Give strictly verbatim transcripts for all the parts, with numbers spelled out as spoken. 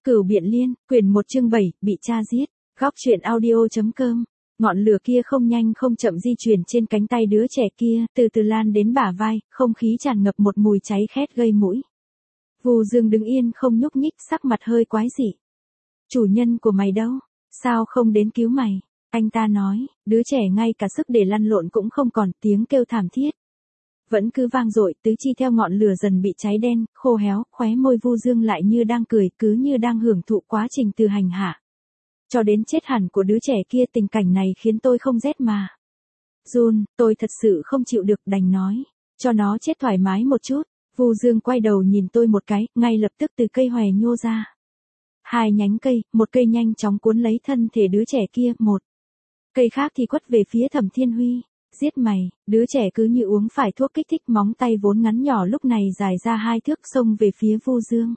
Cửu Biện Liên, quyển một chương bảy, bị cha giết. Góc truyện audio.com. Ngọn lửa kia không nhanh không chậm di chuyển trên cánh tay đứa trẻ kia, từ từ lan đến bả vai, không khí tràn ngập một mùi cháy khét gây mũi. Vu Dương đứng yên không nhúc nhích, sắc mặt hơi quái dị. Chủ nhân của mày đâu? Sao không đến cứu mày? Anh ta nói, đứa trẻ ngay cả sức để lăn lộn cũng không còn, tiếng kêu thảm thiết vẫn cứ vang dội, tứ chi theo ngọn lửa dần bị cháy đen, khô héo, khóe môi Vu Dương lại như đang cười, cứ như đang hưởng thụ quá trình từ hành hạ cho đến chết hẳn của đứa trẻ kia. Tình cảnh này khiến tôi không rét mà run, tôi thật sự không chịu được, đành nói, cho nó chết thoải mái một chút. Vu Dương quay đầu nhìn tôi một cái, ngay lập tức từ cây hòe nhô ra hai nhánh cây, một cây nhanh chóng cuốn lấy thân thể đứa trẻ kia, một cây khác thì quất về phía Thẩm Thiên Huy. Giết mày, đứa trẻ cứ như uống phải thuốc kích thích, móng tay vốn ngắn nhỏ lúc này dài ra hai thước xông về phía Vu Dương.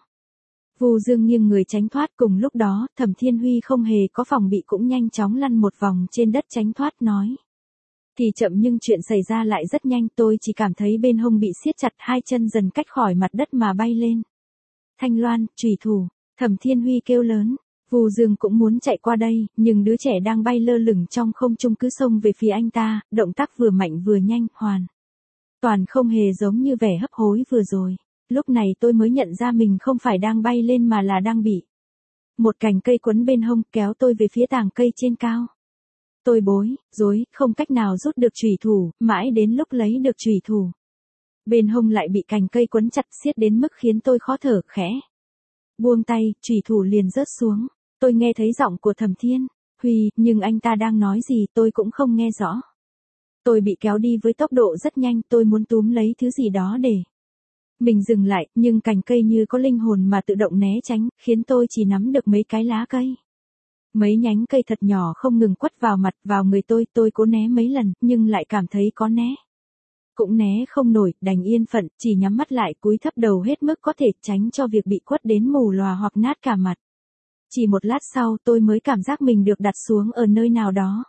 Vu Dương nghiêng người tránh thoát, cùng lúc đó, Thẩm Thiên Huy không hề có phòng bị cũng nhanh chóng lăn một vòng trên đất tránh thoát, nói. Thì chậm nhưng chuyện xảy ra lại rất nhanh, tôi chỉ cảm thấy bên hông bị siết chặt, hai chân dần cách khỏi mặt đất mà bay lên. Thanh loan, chủy thủ, Thẩm Thiên Huy kêu lớn. Vu Dương cũng muốn chạy qua đây, nhưng đứa trẻ đang bay lơ lửng trong không trung cứ xông về phía anh ta, động tác vừa mạnh vừa nhanh, hoàn toàn không hề giống như vẻ hấp hối vừa rồi. Lúc này tôi mới nhận ra mình không phải đang bay lên mà là đang bị một cành cây quấn bên hông, kéo tôi về phía tàng cây trên cao. Tôi bối rối, không cách nào rút được chủy thủ, mãi đến lúc lấy được chủy thủ, bên hông lại bị cành cây quấn chặt siết đến mức khiến tôi khó thở, khẽ buông tay, chủy thủ liền rớt xuống. Tôi nghe thấy giọng của Thẩm Thiên Huy, nhưng anh ta đang nói gì tôi cũng không nghe rõ. Tôi bị kéo đi với tốc độ rất nhanh, tôi muốn túm lấy thứ gì đó để mình dừng lại, nhưng cành cây như có linh hồn mà tự động né tránh, khiến tôi chỉ nắm được mấy cái lá cây. Mấy nhánh cây thật nhỏ không ngừng quất vào mặt, vào người tôi, tôi cố né mấy lần, nhưng lại cảm thấy có né cũng né không nổi, đành yên phận, chỉ nhắm mắt lại, cúi thấp đầu hết mức có thể, tránh cho việc bị quất đến mù lòa hoặc nát cả mặt. Chỉ một lát sau tôi mới cảm giác mình được đặt xuống ở nơi nào đó.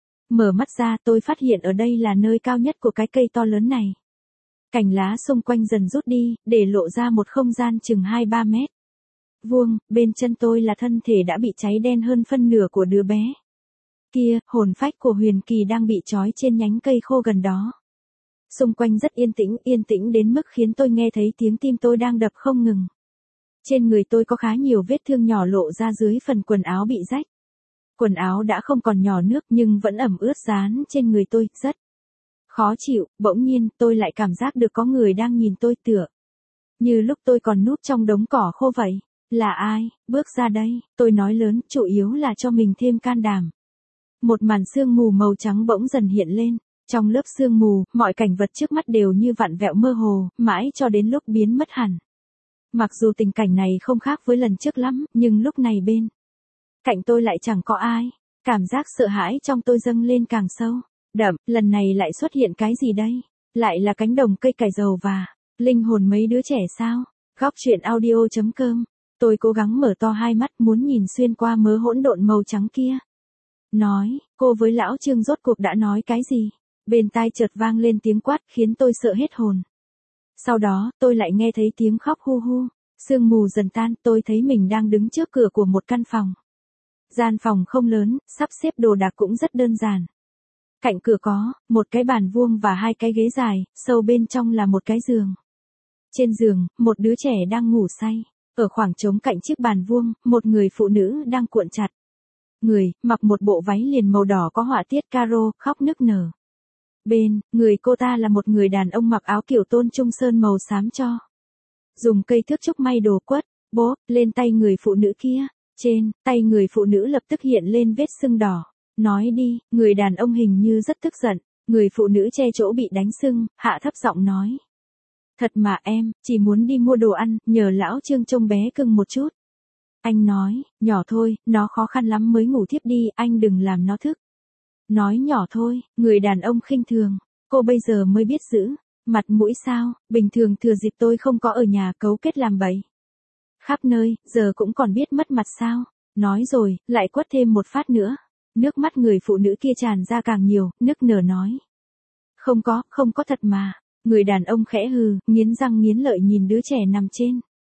Mở mắt ra tôi phát hiện ở đây là nơi cao nhất của cái cây to lớn này. Cành lá xung quanh dần rút đi, để lộ ra một không gian chừng hai ba mét vuông, bên chân tôi là thân thể đã bị cháy đen hơn phân nửa của đứa bé kia, hồn phách của Huyền Kỳ đang bị trói trên nhánh cây khô gần đó. Xung quanh rất yên tĩnh, yên tĩnh đến mức khiến tôi nghe thấy tiếng tim tôi đang đập không ngừng. Trên người tôi có khá nhiều vết thương nhỏ lộ ra dưới phần quần áo bị rách. Quần áo đã không còn nhỏ nước nhưng vẫn ẩm ướt dán trên người tôi, rất khó chịu. Bỗng nhiên tôi lại cảm giác được có người đang nhìn tôi, tựa như lúc tôi còn núp trong đống cỏ khô vậy. Là ai, bước ra đây, tôi nói lớn, chủ yếu là cho mình thêm can đảm. Một màn sương mù màu trắng bỗng dần hiện lên. Trong lớp sương mù, mọi cảnh vật trước mắt đều như vặn vẹo mơ hồ, mãi cho đến lúc biến mất hẳn. Mặc dù tình cảnh này không khác với lần trước lắm, nhưng lúc này bên cạnh tôi lại chẳng có ai. Cảm giác sợ hãi trong tôi dâng lên càng sâu, đậm, lần này lại xuất hiện cái gì đây? Lại là cánh đồng cây cải dầu và linh hồn mấy đứa trẻ sao? Góc truyện audio.com. Tôi cố gắng mở to hai mắt muốn nhìn xuyên qua mớ hỗn độn màu trắng kia. Nói, cô với lão Trương rốt cuộc đã nói cái gì? Bên tai chợt vang lên tiếng quát khiến tôi sợ hết hồn. Sau đó, tôi lại nghe thấy tiếng khóc hu hu. Sương mù dần tan, tôi thấy mình đang đứng trước cửa của một căn phòng. Gian phòng không lớn, sắp xếp đồ đạc cũng rất đơn giản. Cạnh cửa có một cái bàn vuông và hai cái ghế dài, sâu bên trong là một cái giường. Trên giường, một đứa trẻ đang ngủ say. Ở khoảng trống cạnh chiếc bàn vuông, một người phụ nữ đang cuộn chặt người, mặc một bộ váy liền màu đỏ có họa tiết caro, khóc nức nở. Bên người cô ta là một người đàn ông mặc áo kiểu tôn trung sơn màu xám cho. Dùng cây thước trúc may đồ quất, bố, lên tay người phụ nữ kia. Trên tay người phụ nữ lập tức hiện lên vết sưng đỏ. Nói đi, người đàn ông hình như rất tức giận. Người phụ nữ che chỗ bị đánh sưng, hạ thấp giọng nói. Thật mà em, chỉ muốn đi mua đồ ăn, nhờ lão Trương trông bé cưng một chút. Anh nói, nhỏ thôi, nó khó khăn lắm mới ngủ thiếp đi, anh đừng làm nó thức. Nói nhỏ thôi, người đàn ông khinh thường. Cô bây giờ mới biết giữ mặt mũi sao? Bình thường thừa dịp tôi không có ở nhà cấu kết làm bậy khắp nơi, giờ cũng còn biết mất mặt sao? Nói rồi, lại quất thêm một phát nữa. Nước mắt người phụ nữ kia tràn ra càng nhiều, nức nở nói. Không có, không có thật mà. Người đàn ông khẽ hừ, nghiến răng nghiến lợi nhìn đứa trẻ nằm trên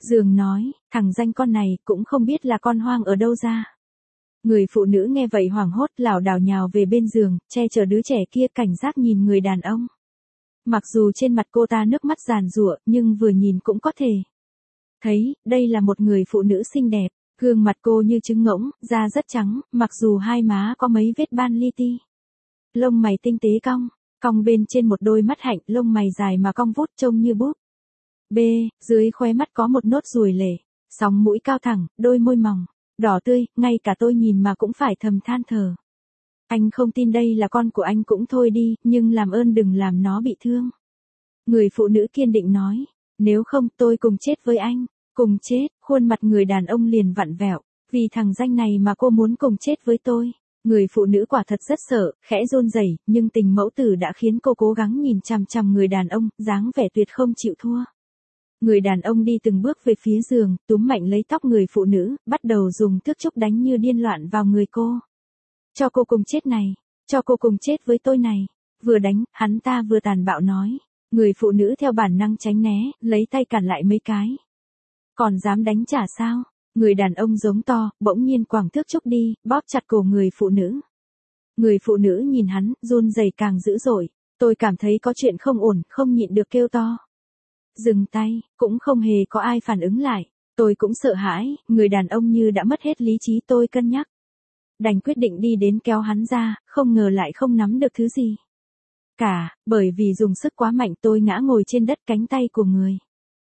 Giường nói, thằng danh con này cũng không biết là con hoang ở đâu ra. Người phụ nữ nghe vậy hoảng hốt lảo đảo nhào về bên giường, che chở đứa trẻ kia cảnh giác nhìn người đàn ông. Mặc dù trên mặt cô ta nước mắt giàn giụa, nhưng vừa nhìn cũng có thể thấy, đây là một người phụ nữ xinh đẹp, gương mặt cô như trứng ngỗng, da rất trắng, mặc dù hai má có mấy vết ban li ti. Lông mày tinh tế cong, cong bên trên một đôi mắt hạnh, lông mày dài mà cong vút trông như bút. B, dưới khóe mắt có một nốt ruồi lệ, sóng mũi cao thẳng, đôi môi mỏng, đỏ tươi, ngay cả tôi nhìn mà cũng phải thầm than thở. Anh không tin đây là con của anh cũng thôi đi, nhưng làm ơn đừng làm nó bị thương. Người phụ nữ kiên định nói, nếu không tôi cùng chết với anh, cùng chết, khuôn mặt người đàn ông liền vặn vẹo, vì thằng danh này mà cô muốn cùng chết với tôi. Người phụ nữ quả thật rất sợ, khẽ run rẩy, nhưng tình mẫu tử đã khiến cô cố gắng nhìn chằm chằm người đàn ông, dáng vẻ tuyệt không chịu thua. Người đàn ông đi từng bước về phía giường, túm mạnh lấy tóc người phụ nữ, bắt đầu dùng thước trúc đánh như điên loạn vào người cô. Cho cô cùng chết này, cho cô cùng chết với tôi này. Vừa đánh, hắn ta vừa tàn bạo nói. Người phụ nữ theo bản năng tránh né, lấy tay cản lại mấy cái. Còn dám đánh trả sao? Người đàn ông giống to, bỗng nhiên quẳng thước trúc đi, bóp chặt cổ người phụ nữ. Người phụ nữ nhìn hắn, run rẩy càng dữ dội. Tôi cảm thấy có chuyện không ổn, không nhịn được kêu to. Dừng tay, cũng không hề có ai phản ứng lại. Tôi cũng sợ hãi, người đàn ông như đã mất hết lý trí, tôi cân nhắc. Đành quyết định đi đến kéo hắn ra, không ngờ lại không nắm được thứ gì cả, bởi vì dùng sức quá mạnh tôi ngã ngồi trên đất, cánh tay của người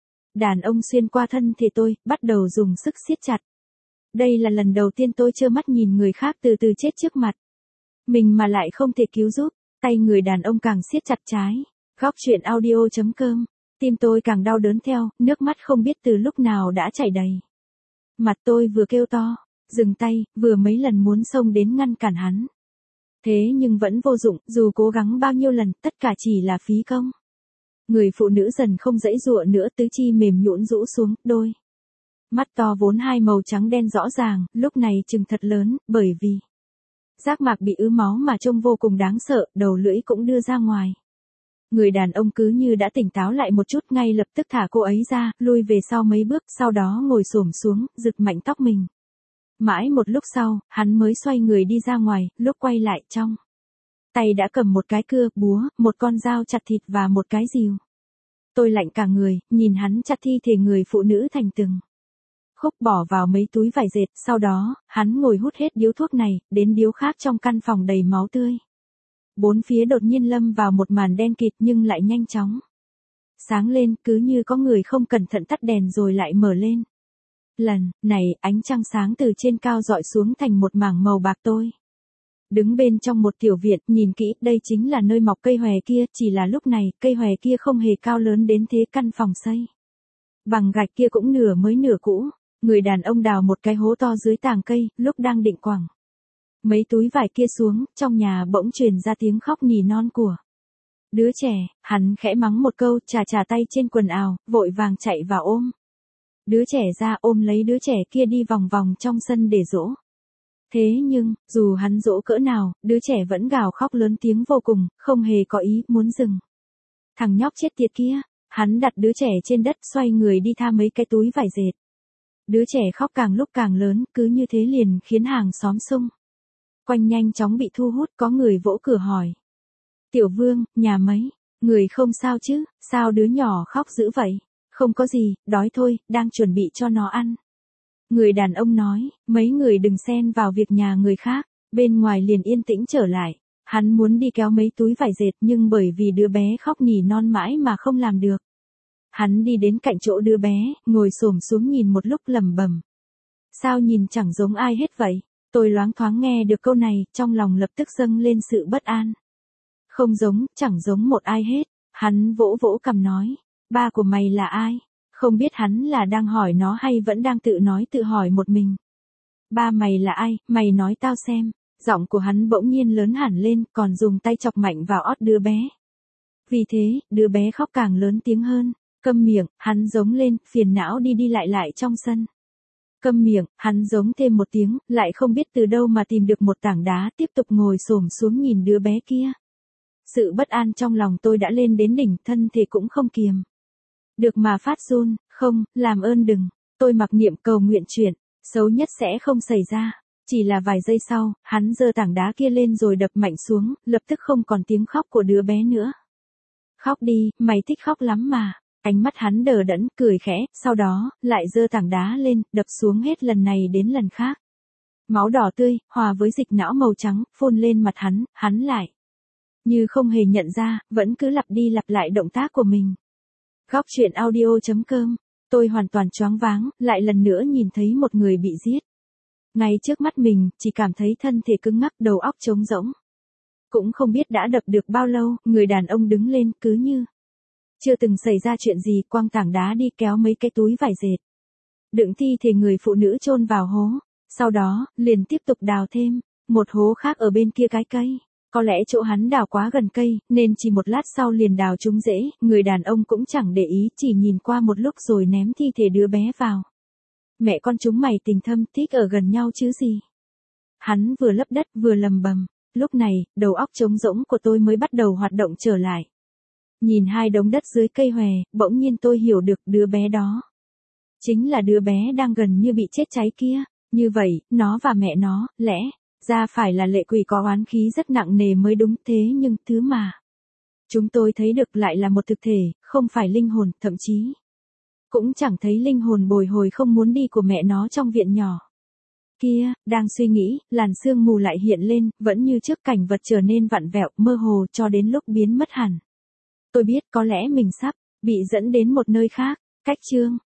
đàn ông xuyên qua thân thể tôi, bắt đầu dùng sức siết chặt. Đây là lần đầu tiên tôi trơ mắt nhìn người khác từ từ chết trước mặt mình mà lại không thể cứu giúp, tay người đàn ông càng siết chặt trái. Góc truyện audio chấm com, tim tôi càng đau đớn theo, nước mắt không biết từ lúc nào đã chảy đầy mặt. Tôi vừa kêu to, dừng tay, vừa mấy lần muốn xông đến ngăn cản hắn. Thế nhưng vẫn vô dụng, dù cố gắng bao nhiêu lần, tất cả chỉ là phí công. Người phụ nữ dần không dãy dụa nữa, tứ chi mềm nhũn rũ xuống, đôi mắt to vốn hai màu trắng đen rõ ràng, lúc này trừng thật lớn, bởi vì giác mạc bị ứ máu mà trông vô cùng đáng sợ, đầu lưỡi cũng đưa ra ngoài. Người đàn ông cứ như đã tỉnh táo lại một chút, ngay lập tức thả cô ấy ra, lui về sau mấy bước, sau đó ngồi xổm xuống, giật mạnh tóc mình. Mãi một lúc sau, hắn mới xoay người đi ra ngoài, lúc quay lại trong tay đã cầm một cái cưa, búa, một con dao chặt thịt và một cái rìu. Tôi lạnh cả người, nhìn hắn chặt thi thể người phụ nữ thành từng khúc bỏ vào mấy túi vải dệt, sau đó, hắn ngồi hút hết điếu thuốc này, đến điếu khác trong căn phòng đầy máu tươi. Bốn phía đột nhiên lâm vào một màn đen kịt nhưng lại nhanh chóng sáng lên, cứ như có người không cẩn thận tắt đèn rồi lại mở lên. Lần này, ánh trăng sáng từ trên cao dọi xuống thành một mảng màu bạc. Tôi đứng bên trong một tiểu viện, nhìn kỹ, đây chính là nơi mọc cây hòe kia, chỉ là lúc này, cây hòe kia không hề cao lớn đến thế, căn phòng xây bằng gạch kia cũng nửa mới nửa cũ. Người đàn ông đào một cái hố to dưới tàng cây, lúc đang định quẳng mấy túi vải kia xuống, trong nhà bỗng truyền ra tiếng khóc nỉ non của đứa trẻ. Hắn khẽ mắng một câu, chà chà tay trên quần áo, vội vàng chạy vào ôm đứa trẻ ra, ôm lấy đứa trẻ kia đi vòng vòng trong sân để dỗ. Thế nhưng, dù hắn dỗ cỡ nào, đứa trẻ vẫn gào khóc lớn tiếng vô cùng, không hề có ý muốn dừng. Thằng nhóc chết tiệt kia, hắn đặt đứa trẻ trên đất, xoay người đi tha mấy cái túi vải dệt. Đứa trẻ khóc càng lúc càng lớn, cứ như thế liền khiến hàng xóm xung quanh nhanh chóng bị thu hút. Có người vỗ cửa hỏi. Tiểu Vương, nhà mấy người không sao chứ, sao đứa nhỏ khóc dữ vậy? Không có gì, đói thôi, đang chuẩn bị cho nó ăn. Người đàn ông nói, mấy người đừng xen vào việc nhà người khác. Bên ngoài liền yên tĩnh trở lại. Hắn muốn đi kéo mấy túi vải dệt nhưng bởi vì đứa bé khóc nỉ non mãi mà không làm được. Hắn đi đến cạnh chỗ đứa bé, ngồi xổm xuống nhìn một lúc lẩm bẩm. Sao nhìn chẳng giống ai hết vậy? Tôi loáng thoáng nghe được câu này, trong lòng lập tức dâng lên sự bất an. Không giống, chẳng giống một ai hết. Hắn vỗ vỗ cằm nói, ba của mày là ai? Không biết hắn là đang hỏi nó hay vẫn đang tự nói tự hỏi một mình. Ba mày là ai, mày nói tao xem. Giọng của hắn bỗng nhiên lớn hẳn lên, còn dùng tay chọc mạnh vào ót đứa bé. Vì thế, đứa bé khóc càng lớn tiếng hơn. Câm miệng, hắn giống lên, phiền não đi đi lại lại trong sân. Câm miệng, hắn giống thêm một tiếng, lại không biết từ đâu mà tìm được một tảng đá, tiếp tục ngồi xổm xuống nhìn đứa bé kia. Sự bất an trong lòng tôi đã lên đến đỉnh, thân thể cũng không kiềm Được mà phát run, không, làm ơn đừng. Tôi mặc niệm cầu nguyện chuyện, xấu nhất sẽ không xảy ra. Chỉ là vài giây sau, hắn giơ tảng đá kia lên rồi đập mạnh xuống, lập tức không còn tiếng khóc của đứa bé nữa. Khóc đi, mày thích khóc lắm mà. Ánh mắt hắn đờ đẫn, cười khẽ, sau đó, lại giơ tảng đá lên, đập xuống hết lần này đến lần khác. Máu đỏ tươi, hòa với dịch não màu trắng, phun lên mặt hắn, hắn lại. Như không hề nhận ra, vẫn cứ lặp đi lặp lại động tác của mình. Góc chuyện audio chấm com, tôi hoàn toàn choáng váng, lại lần nữa nhìn thấy một người bị giết. Ngay trước mắt mình, chỉ cảm thấy thân thể cứng ngắc, đầu óc trống rỗng. Cũng không biết đã đập được bao lâu, người đàn ông đứng lên cứ như chưa từng xảy ra chuyện gì, quăng tảng đá đi kéo mấy cái túi vải dệt. Đựng thi thể người phụ nữ chôn vào hố, sau đó, liền tiếp tục đào thêm, một hố khác ở bên kia cái cây. Có lẽ chỗ hắn đào quá gần cây, nên chỉ một lát sau liền đào trúng rễ, người đàn ông cũng chẳng để ý, chỉ nhìn qua một lúc rồi ném thi thể đứa bé vào. Mẹ con chúng mày tình thâm thích ở gần nhau chứ gì. Hắn vừa lấp đất vừa lầm bầm, lúc này, đầu óc trống rỗng của tôi mới bắt đầu hoạt động trở lại. Nhìn hai đống đất dưới cây hòe, bỗng nhiên tôi hiểu được đứa bé đó. Chính là đứa bé đang gần như bị chết cháy kia, như vậy, nó và mẹ nó, lẽ ra phải là lệ quỷ có oán khí rất nặng nề mới đúng, thế nhưng thứ mà chúng tôi thấy được lại là một thực thể, không phải linh hồn, thậm chí cũng chẳng thấy linh hồn bồi hồi không muốn đi của mẹ nó trong viện nhỏ. Kia, đang suy nghĩ, làn sương mù lại hiện lên, vẫn như trước cảnh vật trở nên vặn vẹo, mơ hồ cho đến lúc biến mất hẳn. Tôi biết có lẽ mình sắp bị dẫn đến một nơi khác, cách chương.